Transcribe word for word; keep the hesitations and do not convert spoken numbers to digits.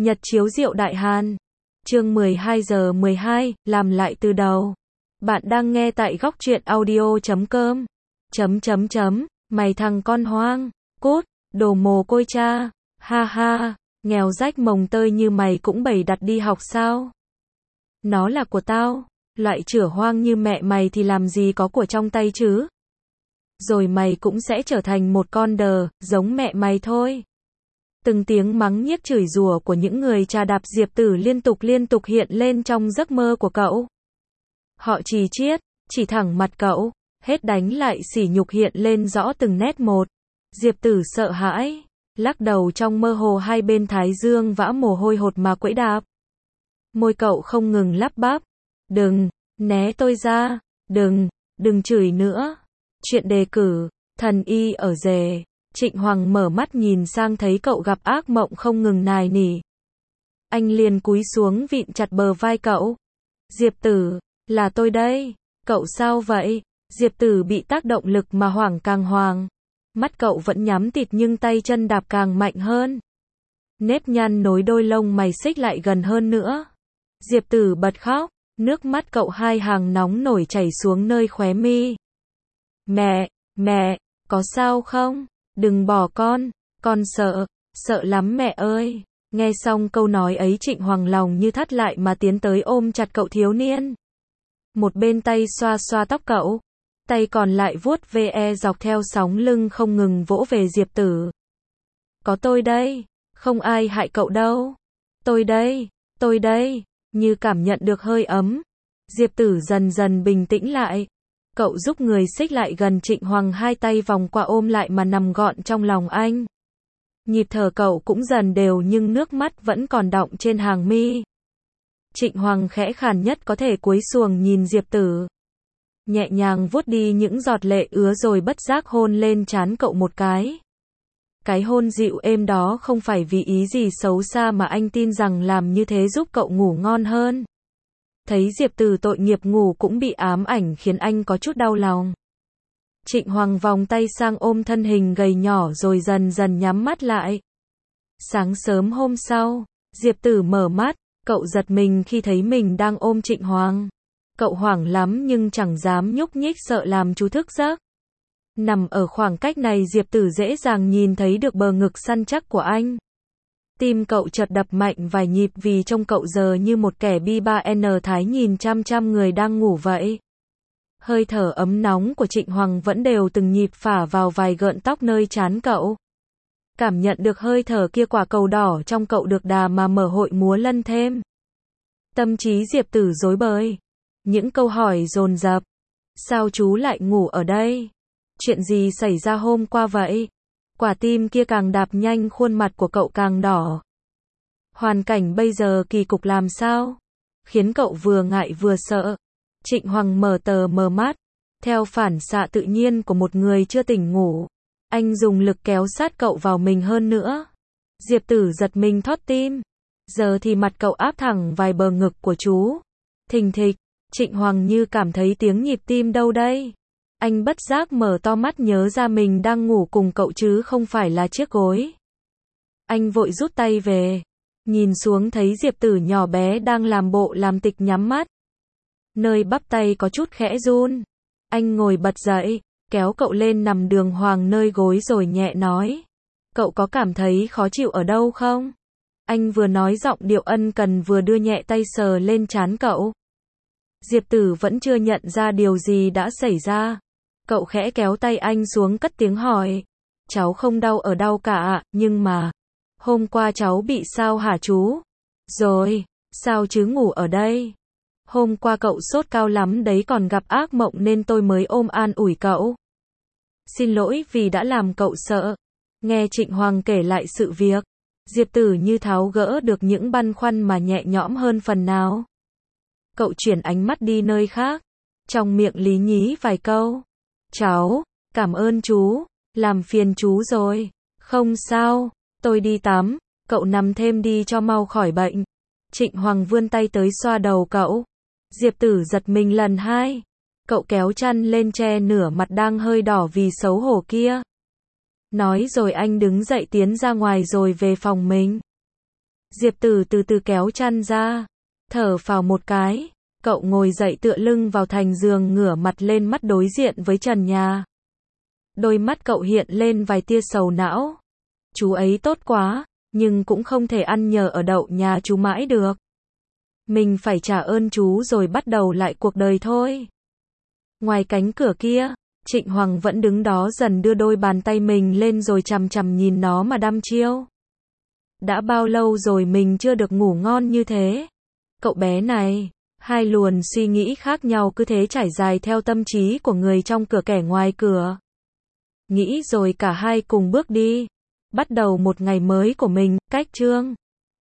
Nhật chiếu Diệu Đại Hàn. Chương mười hai giờ mười hai, làm lại từ đầu. Bạn đang nghe tại góc truyện audio chấm com. Chấm chấm chấm, mày thằng con hoang, cút, đồ mồ côi cha, ha ha, nghèo rách mồng tơi như mày cũng bày đặt đi học sao? Nó là của tao, loại chửa hoang như mẹ mày thì làm gì có của trong tay chứ? Rồi mày cũng sẽ trở thành một con đờ, giống mẹ mày thôi. Từng tiếng mắng nhiếc chửi rủa của những người trà đạp Diệp Tử liên tục liên tục hiện lên trong giấc mơ của cậu. Họ chì chiết, chỉ thẳng mặt cậu, hết đánh lại sỉ nhục hiện lên rõ từng nét một. Diệp Tử sợ hãi, lắc đầu trong mơ hồ, hai bên thái dương vã mồ hôi hột mà quẫy đạp. Môi cậu không ngừng lắp bắp, đừng, né tôi ra, đừng, đừng chửi nữa. Chuyện đề cử, thần y ở rể. Trịnh Hoàng mở mắt nhìn sang thấy cậu gặp ác mộng không ngừng nài nỉ. Anh liền cúi xuống vịn chặt bờ vai cậu. Diệp Tử, là tôi đây. Cậu sao vậy? Diệp Tử bị tác động lực mà hoảng càng hoảng. Mắt cậu vẫn nhắm tịt nhưng tay chân đạp càng mạnh hơn. Nếp nhăn nối đôi lông mày xích lại gần hơn nữa. Diệp Tử bật khóc, nước mắt cậu hai hàng nóng nổi chảy xuống nơi khóe mi. Mẹ, mẹ, có sao không? Đừng bỏ con, con sợ, sợ lắm mẹ ơi. Nghe xong câu nói ấy Trịnh Hoàng lòng như thắt lại mà tiến tới ôm chặt cậu thiếu niên. Một bên tay xoa xoa tóc cậu, tay còn lại vuốt ve dọc theo sóng lưng không ngừng vỗ về Diệp Tử. Có tôi đây, không ai hại cậu đâu. Tôi đây, tôi đây, như cảm nhận được hơi ấm. Diệp Tử dần dần bình tĩnh lại. Cậu giúp người xích lại gần Trịnh Hoàng, hai tay vòng qua ôm lại mà nằm gọn trong lòng anh. Nhịp thở cậu cũng dần đều nhưng nước mắt vẫn còn đọng trên hàng mi. Trịnh Hoàng khẽ khàn nhất có thể cúi xuồng nhìn Diệp Tử. Nhẹ nhàng vuốt đi những giọt lệ ứa rồi bất giác hôn lên trán cậu một cái. Cái hôn dịu êm đó không phải vì ý gì xấu xa mà anh tin rằng làm như thế giúp cậu ngủ ngon hơn. Thấy Diệp Tử tội nghiệp ngủ cũng bị ám ảnh khiến anh có chút đau lòng. Trịnh Hoàng vòng tay sang ôm thân hình gầy nhỏ rồi dần dần nhắm mắt lại. Sáng sớm hôm sau, Diệp Tử mở mắt, cậu giật mình khi thấy mình đang ôm Trịnh Hoàng. Cậu hoảng lắm nhưng chẳng dám nhúc nhích sợ làm chú thức giấc. Nằm ở khoảng cách này Diệp Tử dễ dàng nhìn thấy được bờ ngực săn chắc của anh. Tim cậu chợt đập mạnh vài nhịp vì trông cậu giờ như một kẻ bi ba n thái nhìn chăm chăm người đang ngủ vậy. Hơi thở ấm nóng của Trịnh Hoàng vẫn đều từng nhịp phả vào vài gợn tóc nơi trán cậu. Cảm nhận được hơi thở kia quả cầu đỏ trong cậu được đà mà mở hội múa lân thêm. Tâm trí Diệp Tử rối bời. Những câu hỏi dồn dập. Sao chú lại ngủ ở đây? Chuyện gì xảy ra hôm qua vậy? Quả tim kia càng đạp nhanh, khuôn mặt của cậu càng đỏ. Hoàn cảnh bây giờ kỳ cục làm sao? Khiến cậu vừa ngại vừa sợ. Trịnh Hoàng mở tờ mờ mắt. Theo phản xạ tự nhiên của một người chưa tỉnh ngủ. Anh dùng lực kéo sát cậu vào mình hơn nữa. Diệp Tử giật mình thót tim. Giờ thì mặt cậu áp thẳng vài bờ ngực của chú. Thình thịch, Trịnh Hoàng như cảm thấy tiếng nhịp tim đâu đây. Anh bất giác mở to mắt nhớ ra mình đang ngủ cùng cậu chứ không phải là chiếc gối. Anh vội rút tay về. Nhìn xuống thấy Diệp Tử nhỏ bé đang làm bộ làm tịch nhắm mắt. Nơi bắp tay có chút khẽ run. Anh ngồi bật dậy, kéo cậu lên nằm đường hoàng nơi gối rồi nhẹ nói. Cậu có cảm thấy khó chịu ở đâu không? Anh vừa nói giọng điệu ân cần vừa đưa nhẹ tay sờ lên trán cậu. Diệp Tử vẫn chưa nhận ra điều gì đã xảy ra. Cậu khẽ kéo tay anh xuống cất tiếng hỏi. Cháu không đau ở đâu cả, nhưng mà... Hôm qua cháu bị sao hả chú? Rồi, sao chứ ngủ ở đây? Hôm qua cậu sốt cao lắm đấy còn gặp ác mộng nên tôi mới ôm an ủi cậu. Xin lỗi vì đã làm cậu sợ. Nghe Trịnh Hoàng kể lại sự việc. Diệp Tử như tháo gỡ được những băn khoăn mà nhẹ nhõm hơn phần nào. Cậu chuyển ánh mắt đi nơi khác. Trong miệng lý nhí vài câu. Cháu, cảm ơn chú, làm phiền chú rồi. Không sao, tôi đi tắm, cậu nằm thêm đi cho mau khỏi bệnh. Trịnh Hoàng vươn tay tới xoa đầu cậu. Diệp Tử giật mình lần hai. Cậu kéo chăn lên che nửa mặt đang hơi đỏ vì xấu hổ kia. Nói rồi anh đứng dậy tiến ra ngoài rồi về phòng mình. Diệp Tử từ từ kéo chăn ra, thở phào một cái, cậu ngồi dậy tựa lưng vào thành giường ngửa mặt lên mắt đối diện với trần nhà. Đôi mắt cậu hiện lên vài tia sầu não. Chú ấy tốt quá, nhưng cũng không thể ăn nhờ ở đậu nhà chú mãi được. Mình phải trả ơn chú rồi bắt đầu lại cuộc đời thôi. Ngoài cánh cửa kia, Trịnh Hoàng vẫn đứng đó dần đưa đôi bàn tay mình lên rồi chằm chằm nhìn nó mà đăm chiêu. Đã bao lâu rồi mình chưa được ngủ ngon như thế? Cậu bé này, hai luồng suy nghĩ khác nhau cứ thế trải dài theo tâm trí của người trong cửa kẻ ngoài cửa. Nghĩ rồi cả hai cùng bước đi. Bắt đầu một ngày mới của mình, cách chương